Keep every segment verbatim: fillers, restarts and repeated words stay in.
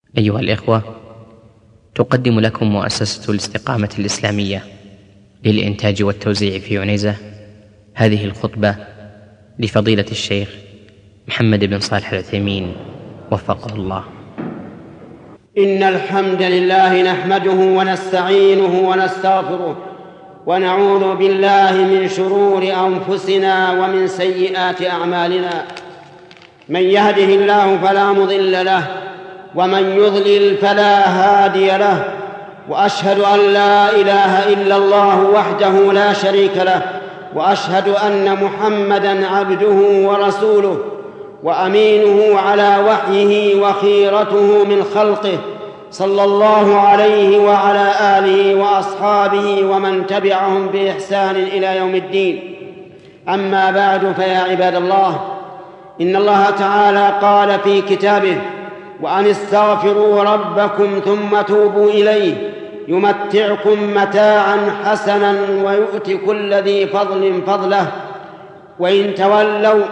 أيها الإخوة، تقدم لكم مؤسسة الاستقامة الإسلامية للإنتاج والتوزيع في عنيزة هذه الخطبة لفضيلة الشيخ محمد بن صالح العثيمين وفقه الله. إن الحمد لله نحمده ونستعينه ونستغفره ونعوذ بالله من شرور أنفسنا ومن سيئات أعمالنا. من يهده الله فلا مضل له ومن يضلل فلا هادي له، وأشهد أن لا إله إلا الله وحده لا شريك له، وأشهد أن محمدًا عبده ورسوله وأمينه على وحيه وخيرته من خلقه، صلى الله عليه وعلى آله وأصحابه ومن تبعهم بإحسان إلى يوم الدين. أما بعد، فيا عباد الله، إن الله تعالى قال في كتابه: وأن استغفروا ربكم ثم توبوا إليه يمتعكم متاعا حسنا ويؤتي كل ذي فضل فضله وإن تولوا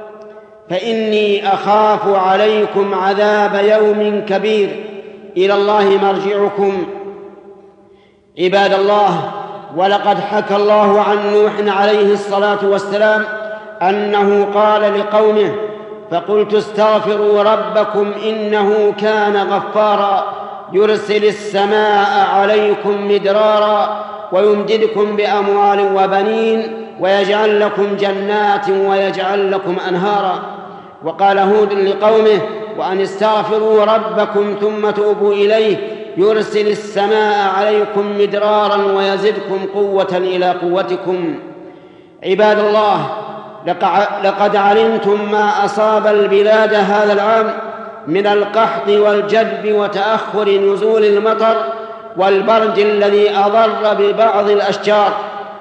فإني أخاف عليكم عذاب يوم كبير إلى الله مرجعكم. عباد الله، ولقد حكى الله عن نوح عليه الصلاة والسلام أنه قال لقومه: فقلت استغفروا ربكم إنه كان غفارا يرسل السماء عليكم مدرارا ويمددكم بأموال وبنين ويجعل لكم جنات ويجعل لكم أنهارا. وقال هود لقومه: وأن استغفروا ربكم ثم توبوا إليه يرسل السماء عليكم مدرارا ويزدكم قوة إلى قوتكم. عباد الله، لقد علمتم ما أصاب البلاد هذا العام من القحط والجدب وتأخر نزول المطر والبرد الذي أضر ببعض الأشجار،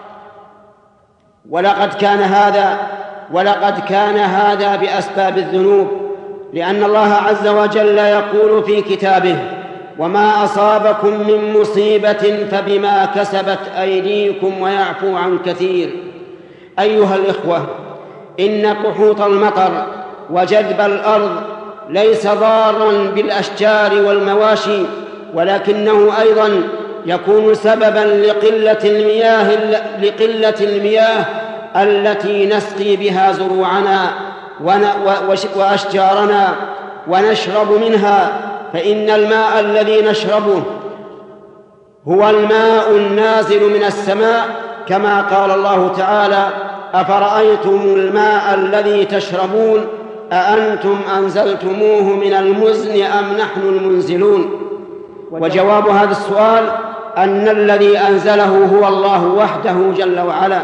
ولقد كان هذا ولقد كان هذا بأسباب الذنوب، لأن الله عز وجل يقول في كتابه: وما أصابكم من مصيبة فبما كسبت أيديكم ويعفو عن كثير. أيها الإخوة، إن قحوط المطر وجدب الأرض ليس ضاراً بالأشجار والمواشي، ولكنه أيضاً يكون سبباً لقلة المياه, لقلة المياه التي نسقي بها زروعنا وأشجارنا ونشرب منها، فإن الماء الذي نشربه هو الماء النازل من السماء، كما قال الله تعالى: أفرأيتم الماء الذي تشربون أأنتم أنزلتموه من المزن أم نحن المنزلون؟ وجواب هذا السؤال أن الذي أنزله هو الله وحده جل وعلا.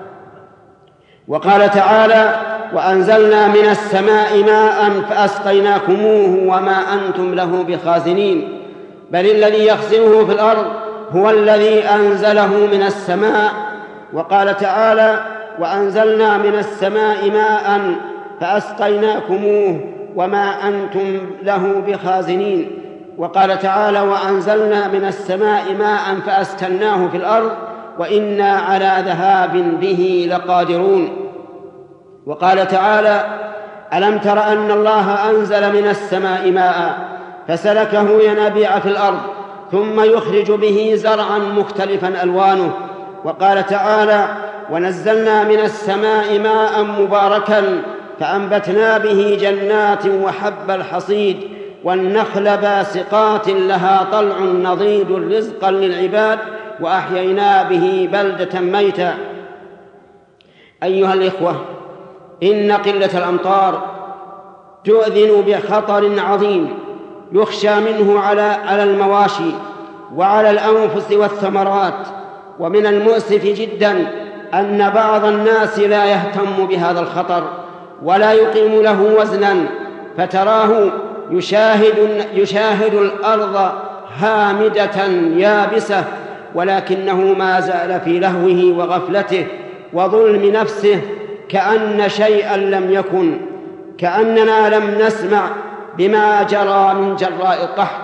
وقال تعالى: وأنزلنا من السماء ماء فأسقيناكموه وما أنتم له بخازنين. بل الذي يخزنه في الأرض هو الذي أنزله من السماء. وقال تعالى: وأنزلنا من السماء ماء فأسقيناكموه وما أنتم له بخازنين. وقال تعالى: وأنزلنا من السماء ماء فأسكناه في الأرض وإنا على ذهاب به لقادرون. وقال تعالى: ألم تر أن الله أنزل من السماء ماء فسلكه ينابيع في الأرض ثم يخرج به زرعا مختلفا ألوانه. وقال تعالى: ونزلنا من السماء ماء مباركا فأنبتنا به جنات وحب الحصيد والنخل باسقات لها طلع نضيد رزقا للعباد وأحيينا به بلدة ميتا. أيها الإخوة، إن قلة الأمطار تؤذن بخطر عظيم يخشى منه على على المواشي وعلى الأنفس والثمرات. ومن المؤسف جدا أن بعض الناس لا يهتم بهذا الخطر ولا يقيم له وزنا، فتراه يشاهد, يشاهد الأرض هامدة يابسة ولكنه ما زال في لهوه وغفلته وظلم نفسه كأن شيئا لم يكن، كأننا لم نسمع بما جرى من جراء القحط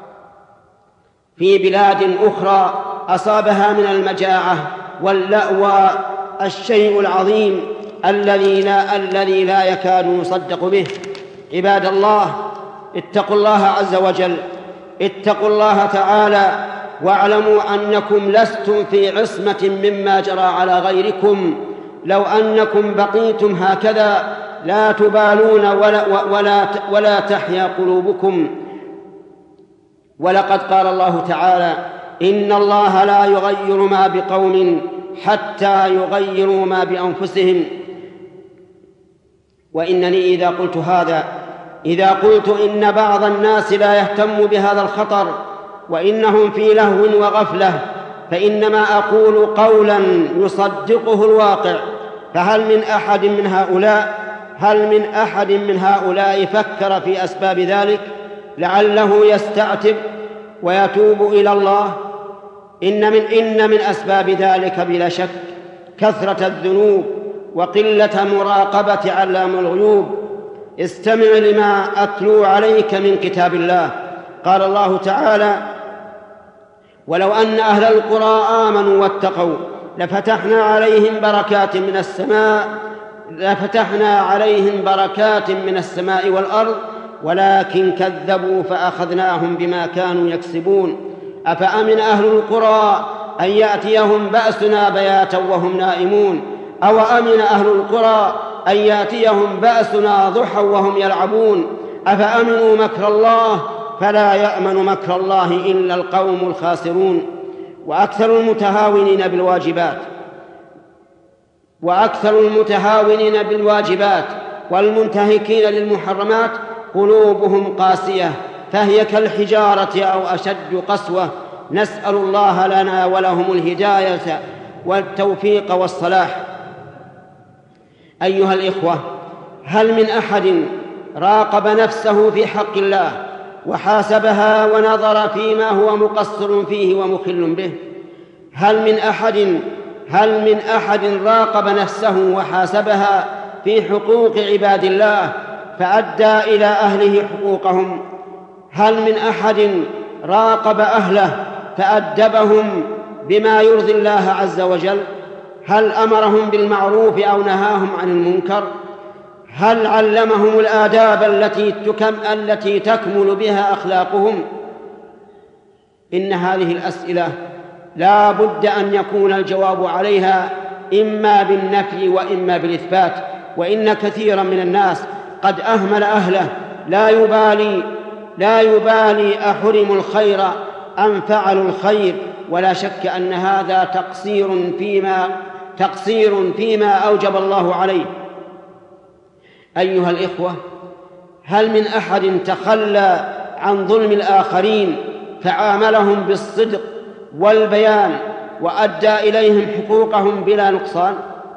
في بلاد أخرى أصابها من المجاعة واللأوى الشيء العظيم الذي لا, الذي لا يكاد يصدق به. عباد الله، اتقوا الله عز وجل اتقوا الله تعالى واعلموا أنكم لستم في عصمة مما جرى على غيركم. لو أنكم بقيتم هكذا لا تبالون ولا, ولا, ولا تحيا قلوبكم. ولقد قال الله تعالى: إن الله لا يغير ما بقوم حتى يغيروا ما بأنفسهم. وإنني إذا قلت هذا إذا قلت إن بعض الناس لا يهتم بهذا الخطر وإنهم في لهو وغفلة فإنما أقول قولا يصدقه الواقع. فهل من أحد من هؤلاء هل من أحد من هؤلاء فكر في أسباب ذلك لعله يستعتب ويتوب إلى الله؟ إن من, إن من أسباب ذلك بلا شك كثرة الذنوب وقلة مراقبة علام الغيوب. استمع لما أتلو عليك من كتاب الله. قال الله تعالى: ولو أن أهل القرى آمنوا واتقوا لفتحنا عليهم بركات من السماء لفتحنا عليهم بركات من السماء والأرض ولكن كذبوا فأخذناهم بما كانوا يكسبون. أفأمن أهل القرى أن يأتيهم بأسنا بياتا وهم نائمون أو أمن أهل القرى أن يأتيهم بأسنا ضحى وهم يلعبون. أفأمنوا مكر الله فلا يأمن مكر الله إلا القوم الخاسرون. وأكثر المتهاونين بالواجبات وأكثر المتهاونين بالواجبات والمنتهكين للمحرمات قلوبهم قاسية فهي كالحجارة أو أشد قسوة. نسأل الله لنا ولهم الهداية والتوفيق والصلاح. أيها الإخوة، هل من أحد راقب نفسه في حق الله وحاسبها ونظر فيما هو مقصر فيه ومخل به؟ هل من أحد هل من أحد راقب نفسه وحاسبها في حقوق عباد الله فأدى إلى أهله حقوقهم؟ هل من أحد راقب أهله فأدبهم بما يرضي الله عز وجل؟ هل أمرهم بالمعروف أو نهاهم عن المنكر؟ هل علمهم الآداب التي تكم التي تكمل بها أخلاقهم؟ إن هذه الأسئلة لا بد أن يكون الجواب عليها إما بالنفي وإما بالإثبات. وإن كثيرا من الناس قد أهمل أهله لا يبالي لا يبالي أحرموا الخير أم فعلوا الخير، ولا شك أن هذا تقصير فيما تقصير فيما أوجب الله عليه. أيها الإخوة، هل من أحد تخلى عن ظلم الآخرين فعاملهم بالصدق والبيان وأدى إليهم حقوقهم بلا نقصان؟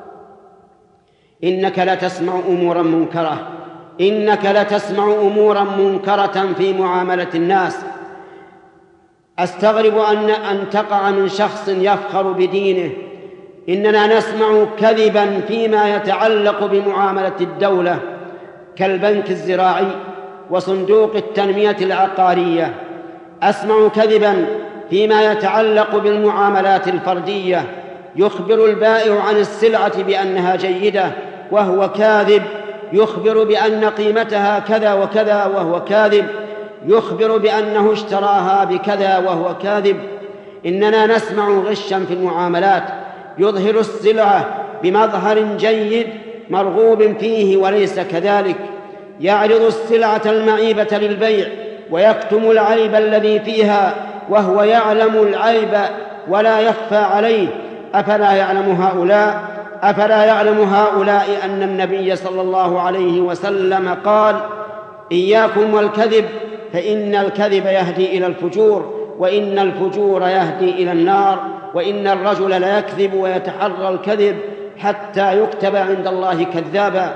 إنك لتسمع أمورا منكرة إنك لتسمع أمورا منكرة في معاملة الناس. أستغرب أن أن تقع من شخص يفخر بدينه. إننا نسمع كذبا فيما يتعلق بمعاملة الدولة كالبنك الزراعي وصندوق التنمية العقارية. أسمع كذبا فيما يتعلق بالمعاملات الفردية. يخبر البائع عن السلعة بأنها جيدة وهو كاذب، يخبر بأن قيمتها كذا وكذا وهو كاذب، يخبر بأنه اشتراها بكذا وهو كاذب. إننا نسمع غشا في المعاملات، يظهر السلعة بمظهر جيد مرغوب فيه وليس كذلك، يعرض السلعة المعيبة للبيع ويكتم العيب الذي فيها وهو يعلم العيب ولا يخفى عليه. أفلا يعلم هؤلاء أفلا يعلم هؤلاء أن النبي صلى الله عليه وسلم قال: إياكم والكذب فإن الكذب يهدي إلى الفجور وإن الفجور يهدي إلى النار وإن الرجل لا يكذب ويتحرى الكذب حتى يكتب عند الله كذابا.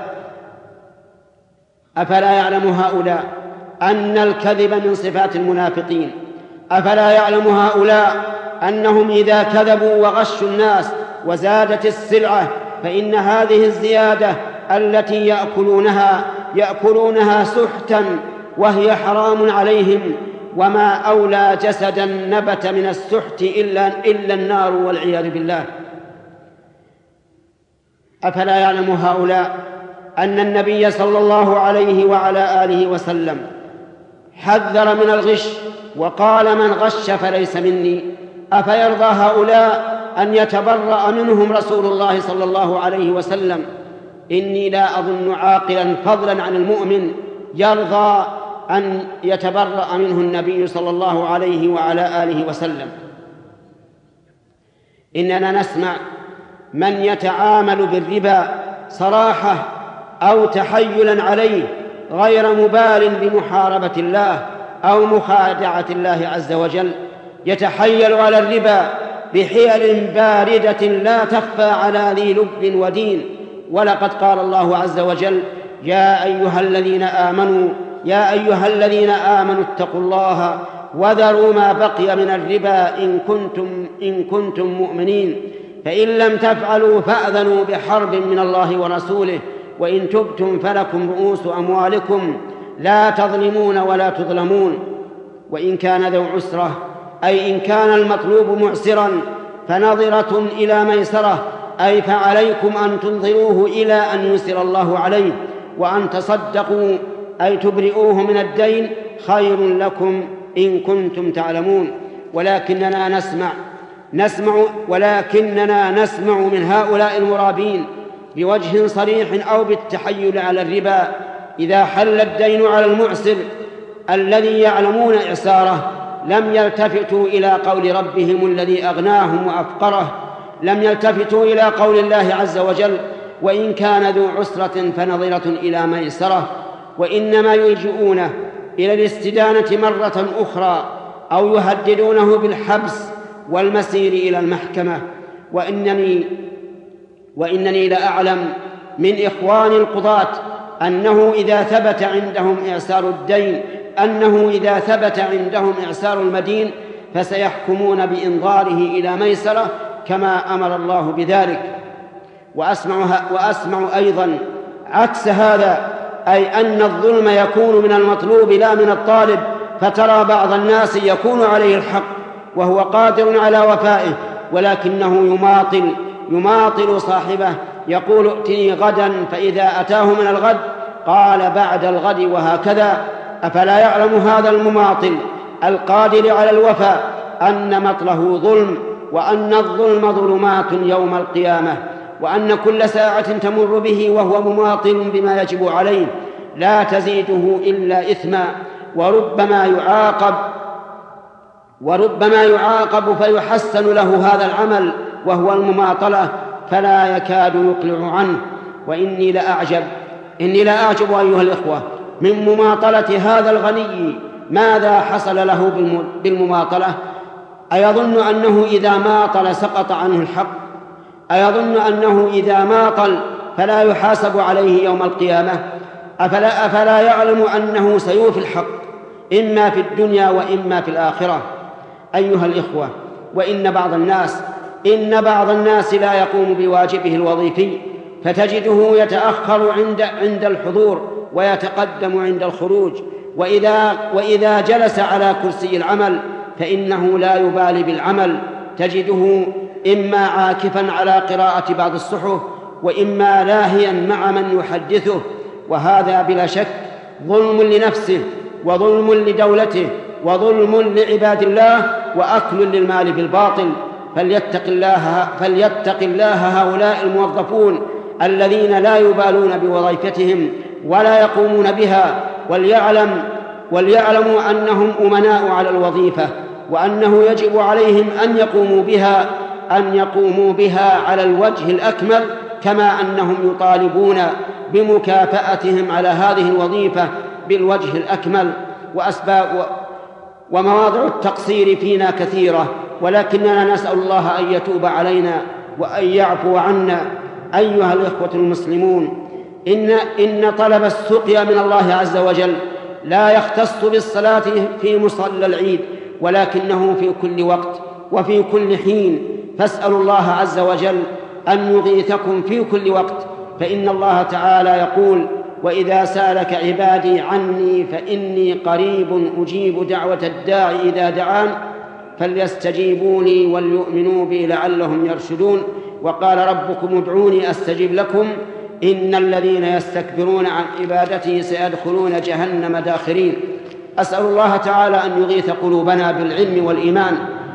أفلا يعلم هؤلاء أن الكذب من صفات المنافقين؟ أفلا يعلم هؤلاء أنهم إذا كذبوا وغشوا الناس وزادت السلعة فإن هذه الزيادة التي يأكلونها يأكلونها سحتا وهي حرام عليهم، وما أولى جسدا نبت من السحت إلا, إلا النار والعياذ بالله. أفلا يعلم هؤلاء أن النبي صلى الله عليه وعلى آله وسلم حذر من الغش وقال من غش فليس مني. أفيرضى هؤلاء أن يتبرأ منهم رسول الله صلى الله عليه وسلم؟ إني لا أظن عاقلا فضلا عن المؤمن يرضى أن يتبرأ منه النبي صلى الله عليه وعلى آله وسلم. إننا نسمع من يتعامل بالربا صراحة أو تحيلا عليه غير مبال بمحاربة الله أو مخادعة الله عز وجل، يتحيل على الربا بحيل باردة لا تخفى على ذي لب ودين. ولقد قال الله عز وجل: يا أيها الذين آمنوا يا أيها الذين آمنوا اتقوا الله وذروا ما بقي من الربا إن كنتم, إن كنتم مؤمنين، فإن لم تفعلوا فأذنوا بحرب من الله ورسوله، وإن تبتم فلكم رؤوس أموالكم لا تظلمون ولا تظلمون. وإن كان ذو عسرة، أي إن كان المطلوب معسرا، فنظرة إلى ميسرة، أي فعليكم أن تنظروه إلى أن يسر الله عليه، وأن تصدقوا أي تبرئوه من الدين خير لكم إن كنتم تعلمون. ولكننا نسمع نسمع ولكننا نسمع من هؤلاء المرابين بوجه صريح أو بالتحيل على الربا إذا حل الدين على المعسر الذي يعلمون إعساره لم يلتفتوا إلى قول ربهم الذي أغناهم وأفقره، لم يلتفتوا إلى قول الله عز وجل: وإن كان ذو عسرة فنظرة إلى ميسرة، وإنما يلجؤونه إلى الاستدانة مرة أخرى أو يهددونه بالحبس والمسير إلى المحكمة. وإنني, وإنني لأعلم من إخوان القضاة أنه إذا ثبت عندهم إعسار الدين أنه إذا ثبت عندهم إعسار المدين فسيحكمون بإنظاره إلى ميسرة كما أمر الله بذلك. وأسمع, وأسمع أيضا عكس هذا، أي أن الظلم يكون من المطلوب لا من الطالب، فترى بعض الناس يكون عليه الحق وهو قادر على وفائه ولكنه يماطل يماطل صاحبه، يقول: ائتني غدا، فإذا أتاه من الغد قال بعد الغد، وهكذا. أفلا يعلم هذا المماطل القادر على الوفاء أن مطله ظلم، وأن الظلم ظلمات يوم القيامة، وأن كل ساعة تمر به وهو مماطل بما يجب عليه لا تزيده إلا إثما، وربما يعاقب وربما يعاقب فيحسن له هذا العمل وهو المماطلة فلا يكاد يقلع عنه. وإني لأعجب إني لأعجب أيها الإخوة من مماطلة هذا الغني، ماذا حصل له بالمماطلة؟ أيظن أنه إذا ماطل سقط عنه الحق؟ أيظن أنه إذا ماطل فلا يحاسب عليه يوم القيامة؟ أفلا, أفلا يعلم أنه سيوفي الحق إما في الدنيا وإما في الآخرة؟ أيها الإخوة، وإن بعض الناس إن بعض الناس لا يقوم بواجبه الوظيفي، فتجده يتأخر عند عند الحضور ويتقدم عند الخروج، وإذا, وإذا جلس على كرسي العمل فإنه لا يبالي بالعمل، تجده إما عاكفا على قراءة بعض الصحف وإما لاهيا مع من يحدثه، وهذا بلا شك ظلم لنفسه وظلم لدولته وظلم لعباد الله وأكل للمال بالباطل. فليتق الله, فليتق الله هؤلاء الموظفون الذين لا يبالون بوظيفتهم ولا يقومون بها، وليعلم وليعلموا أنهم أمناء على الوظيفة، وأنه يجب عليهم أن يقوموا بها أن يقوموا بها على الوجه الأكمل، كما أنهم يطالبون بمكافأتهم على هذه الوظيفة بالوجه الأكمل. وأسباب ومواضع التقصير فينا كثيرة، ولكننا نسأل الله أن يتوب علينا وأن يعفو عنا. أيها الإخوة المسلمون، إن, إن طلب السقيا من الله عز وجل لا يختص بالصلاة في مصلى العيد، ولكنه في كل وقت وفي كل حين. فاسألوا الله عز وجل أن يغيثكم في كل وقت، فإن الله تعالى يقول: وإذا سألك عبادي عني فإني قريب أجيب دعوة الداعي إذا دعان فليستجيبوا لي وليؤمنوا بي لعلهم يرشدون. وقال ربكم ادعوني أستجب لكم إن الذين يستكبرون عن عبادتي سيدخلون جهنم داخرين. أسأل الله تعالى أن يغيث قلوبنا بالعلم والإيمان،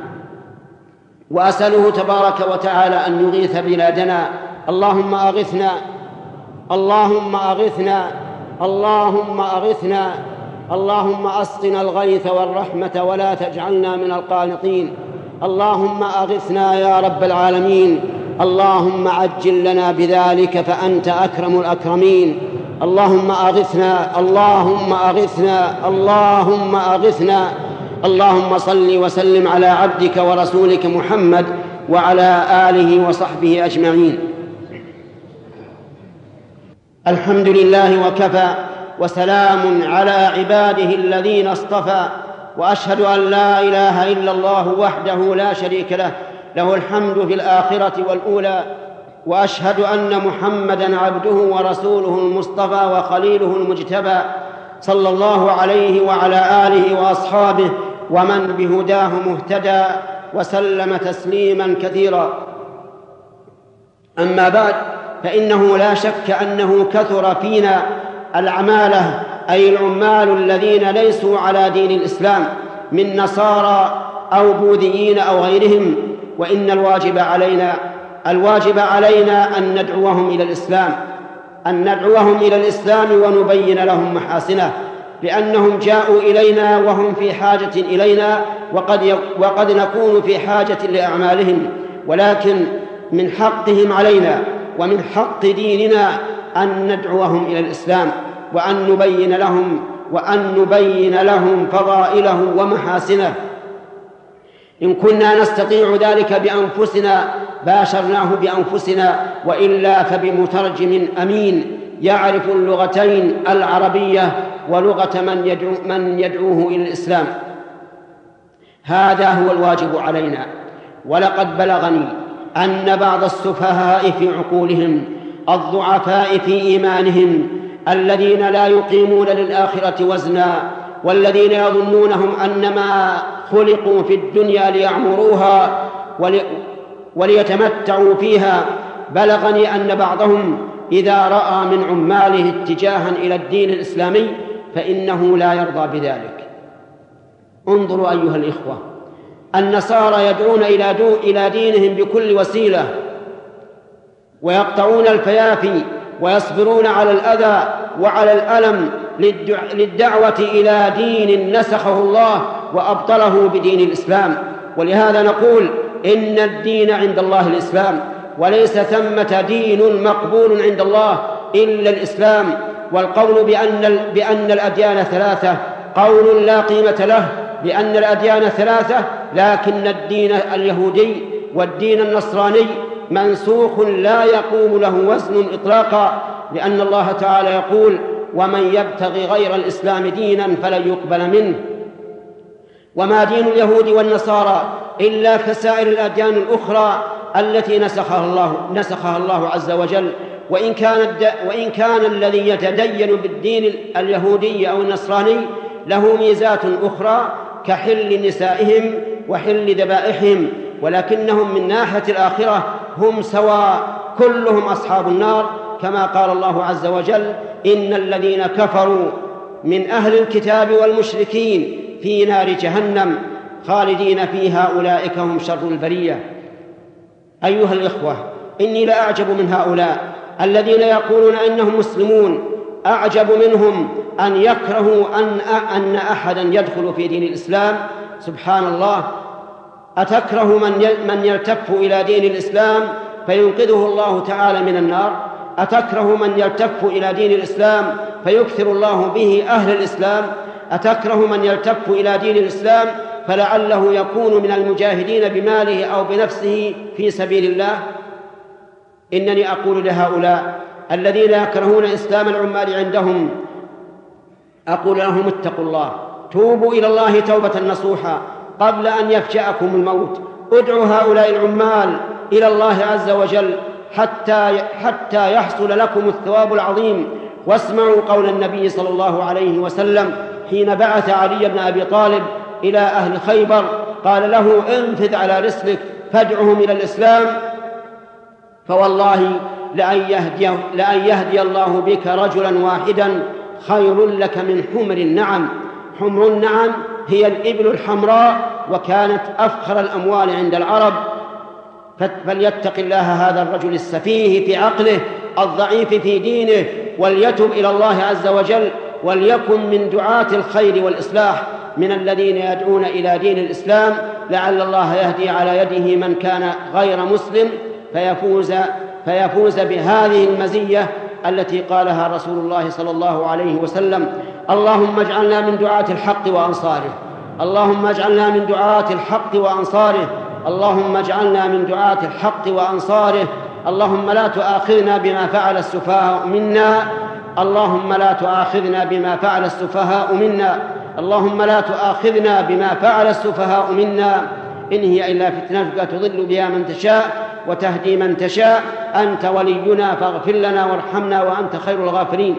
وأسأله تبارك وتعالى أن يغيث بلادنا. اللهم أغثنا اللهم أغثنا اللهم أغثنا اللهم أسقنا الغيث والرحمة ولا تجعلنا من القانطين. اللهم أغثنا يا رب العالمين. اللهم عجل لنا بذلك فأنت أكرم الأكرمين. اللهم أغثنا اللهم أغثنا اللهم أغثنا. اللهم صل وسلم على عبدك ورسولك محمد وعلى آله وصحبه أجمعين. الحمد لله وكفى، وسلام على عباده الذين اصطفى، وأشهد أن لا إله إلا الله وحده لا شريك له، له الحمد في الآخرة والأولى، وأشهد أن محمدًا عبده ورسوله المصطفى وخليله المجتبى، صلى الله عليه وعلى آله وأصحابه ومن بهداه مهتدى، وسلم تسليماً كثيرا. أما بعد، فإنه لا شك أنه كثر فينا العمالة، أي العمال الذين ليسوا على دين الإسلام من نصارى أو بوذيين أو غيرهم، وإن الواجب علينا الواجب علينا أن ندعوهم إلى الإسلام أن ندعوهم إلى الإسلام ونبين لهم محاسنه، لأنهم جاءوا إلينا وهم في حاجة إلينا، وقد, وقد نكون في حاجة لأعمالهم، ولكن من حقهم علينا ومن حق ديننا أن ندعوهم إلى الإسلام، وأن نبين لهم وأن نبين لهم فضائله ومحاسنه. إن كنا نستطيع ذلك بأنفسنا باشرناه بأنفسنا، وإلا فبمترجم أمين يعرف اللغتين العربية ولغة من, يدعو من يدعوه إلى الإسلام. هذا هو الواجب علينا. ولقد بلغني أن بعض السفهاء في عقولهم، الضعفاء في إيمانهم، الذين لا يقيمون للآخرة وزنا، والذين يظنونهم أنما خلقوا في الدنيا ليعمروها وليتمتعوا فيها، بلغني أن بعضهم إذا رأى من عماله اتجاها إلى الدين الإسلامي فإنه لا يرضى بذلك. انظروا أيها الإخوة، النصارى يدعون إلى دينهم بكل وسيلة، ويقطعون الفيافي ويصبرون على الأذى وعلى الألم للدعوة إلى دين نسخه الله وأبطله بدين الإسلام. ولهذا نقول إن الدين عند الله الإسلام، وليس ثمة دين مقبول عند الله إلا الإسلام. والقول بأن, بأن الأديان ثلاثة قول لا قيمة له، لأن الأديان ثلاثة، لكن الدين اليهودي والدين النصراني منسوخ لا يقوم له وزن إطلاقا، لأن الله تعالى يقول: ومن يبتغي غير الإسلام دينا فلن يقبل منه. وما دين اليهود والنصارى إلا كسائر الأديان الأخرى التي نسخها الله, نسخها الله عز وجل. وإن كان, وإن كان الذي يتدين بالدين اليهودي أو النصراني له ميزات أخرى كحل نسائهم وحل ذبائحهم، ولكنهم من ناحية الآخرة هم سواء، كلهم أصحاب النار، كما قال الله عز وجل: إن الذين كفروا من أهل الكتاب والمشركين في نار جهنم خالدين فيها أولئك هم شر البرية. أيها الإخوة، إني لأعجب من هؤلاء الذين يقولون إنهم مسلمون، أعجب منهم أن يكرهوا أن, أن أحدا يدخل في دين الإسلام. سبحان الله، أتكره من, من يلتف إلى دين الإسلام فينقذه الله تعالى من النار؟ أتكره من يلتف إلى دين الإسلام فيكثر الله به أهل الإسلام؟ أتكره من يلتف إلى دين الإسلام فلعله يكون من المجاهدين بماله أو بنفسه في سبيل الله؟ إنني أقول لهؤلاء الذين يكرهون إسلام العمال عندهم، أقول لهم: اتقوا الله، توبوا إلى الله توبة نصوحا قبل أن يفجأكم الموت. ادعوا هؤلاء العمال إلى الله عز وجل حتى, حتى يحصل لكم الثواب العظيم. واسمعوا قول النبي صلى الله عليه وسلم حين بعث علي بن أبي طالب إلى أهل خيبر، قال له: انفذ على رسلك فادعهم إلى الإسلام، فوالله لأن يهدي, لأن يهدي الله بك رجلا واحدا خير لك من حمر النعم. حمر النعم هي الإبل الحمراء، وكانت أفخر الأموال عند العرب. فليتق الله هذا الرجل السفيه في عقله الضعيف في دينه، وليتب إلى الله عز وجل، وليكن من دعاة الخير والإصلاح، من الذين يدعون إلى دين الإسلام، لعل الله يهدي على يده من كان غير مسلم فيفوز, فيفوز بهذه المزية التي قالها رسول الله صلى الله عليه وسلم: اللهم اجعلنا من دعاة الحق وأنصاره، اللهم اجعلنا من دعاة الحق وأنصاره، اللهم اجعلنا من دعاة الحق وأنصاره. اللهم لا تؤاخذنا بما فعل السفهاء منا، اللهم لا تؤاخذنا بما فعل السفهاء منا، اللهم لا تؤاخذنا بما فعل السفهاء منا، إن هي إلا فتنتك تضل بها من تشاء وتهدي من تشاء، أنت ولينا فاغفر لنا وارحمنا وأنت خير الغافرين.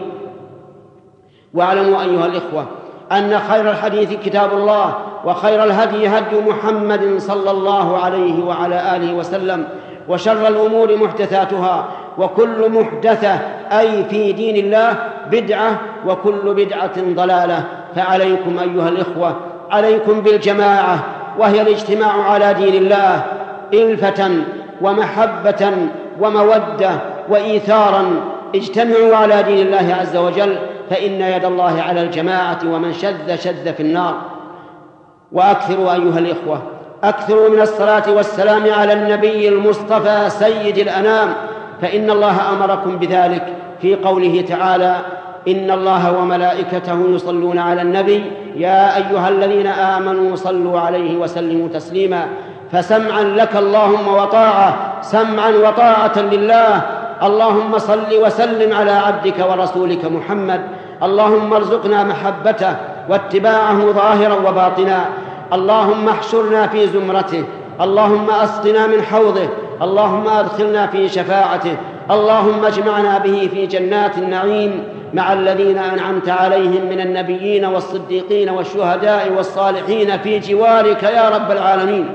واعلموا أيها الإخوة أن خير الحديث كتاب الله، وخير الهدي هدي محمد صلى الله عليه وعلى آله وسلم، وشر الأمور محدثاتها، وكل محدثة أي في دين الله بدعة، وكل بدعة ضلالة. فعليكم أيها الإخوة، عليكم بالجماعة، وهي الاجتماع على دين الله إلفة ومحبة ومودة وإيثارا. اجتمعوا على دين الله عز وجل، فإن يد الله على الجماعة، ومن شذ شذ في النار. وأكثروا أيها الإخوة، أكثروا من الصلاة والسلام على النبي المصطفى سيد الأنام، فإن الله أمركم بذلك في قوله تعالى: إن الله وملائكته يصلون على النبي يا أيها الذين آمنوا صلوا عليه وسلموا تسليما. فسمعا لك اللهم وطاعة، سمعا وطاعة لله. اللهم صل وسلم على عبدك ورسولك محمد، اللهم ارزقنا محبته واتباعه ظاهرا وباطنا. اللهم احشرنا في زمرته، اللهم اسقنا من حوضه، اللهم ادخلنا في شفاعته، اللهم اجمعنا به في جنات النعيم مع الذين أنعمت عليهم من النبيين والصديقين والشهداء والصالحين في جوارك يا رب العالمين.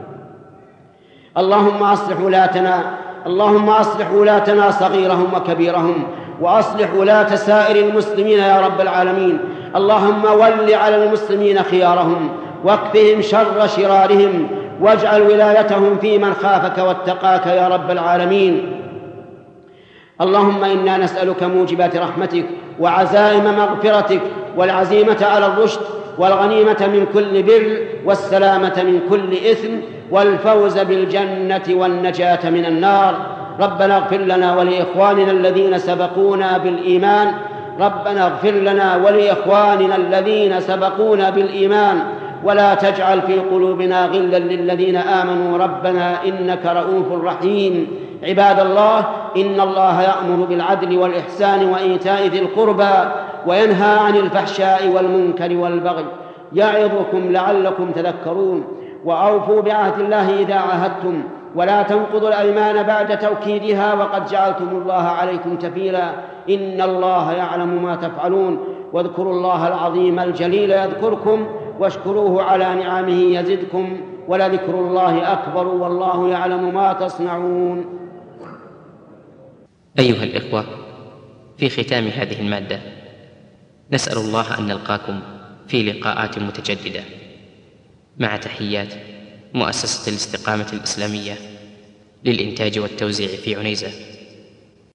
اللهم أصلح ولاتنا، اللهم أصلح ولاتنا صغيرهم وكبيرهم، وأصلح ولاة سائر المسلمين يا رب العالمين. اللهم ول على المسلمين خيارهم، واكفهم شر شرارهم، واجعل ولايتهم في من خافك واتقاك يا رب العالمين. اللهم إنا نسألك موجبات رحمتك وعزائم مغفرتك، والعزيمة على الرشد، والغنيمة من كل بر، والسلامة من كل إثم، والفوز بالجنة والنجاة من النار. ربنا اغفر لنا ولإخواننا الذين سبقونا بالإيمان، ربنا اغفر لنا ولإخواننا الذين سبقونا بالإيمان، ولا تجعل في قلوبنا غلا للذين آمنوا ربنا إنك رؤوف رحيم. عباد الله، إن الله يأمر بالعدل والإحسان وإيتاء ذي القربى، وينهى عن الفحشاء والمنكر والبغي، يعظكم لعلكم تذكرون. وأوفوا بعهد الله إذا عاهدتم، ولا تنقضوا الأيمان بعد توكيدها، وقد جعلتم الله عليكم كفيلا، إن الله يعلم ما تفعلون. واذكروا الله العظيم الجليل يذكركم، واشكروه على نعمه يزدكم، ولذكر الله أكبر، والله يعلم ما تصنعون. أيها الإخوة، في ختام هذه المادة نسأل الله أن نلقاكم في لقاءات متجددة، مع تحيات مؤسسة الاستقامة الإسلامية للإنتاج والتوزيع في عنيزة.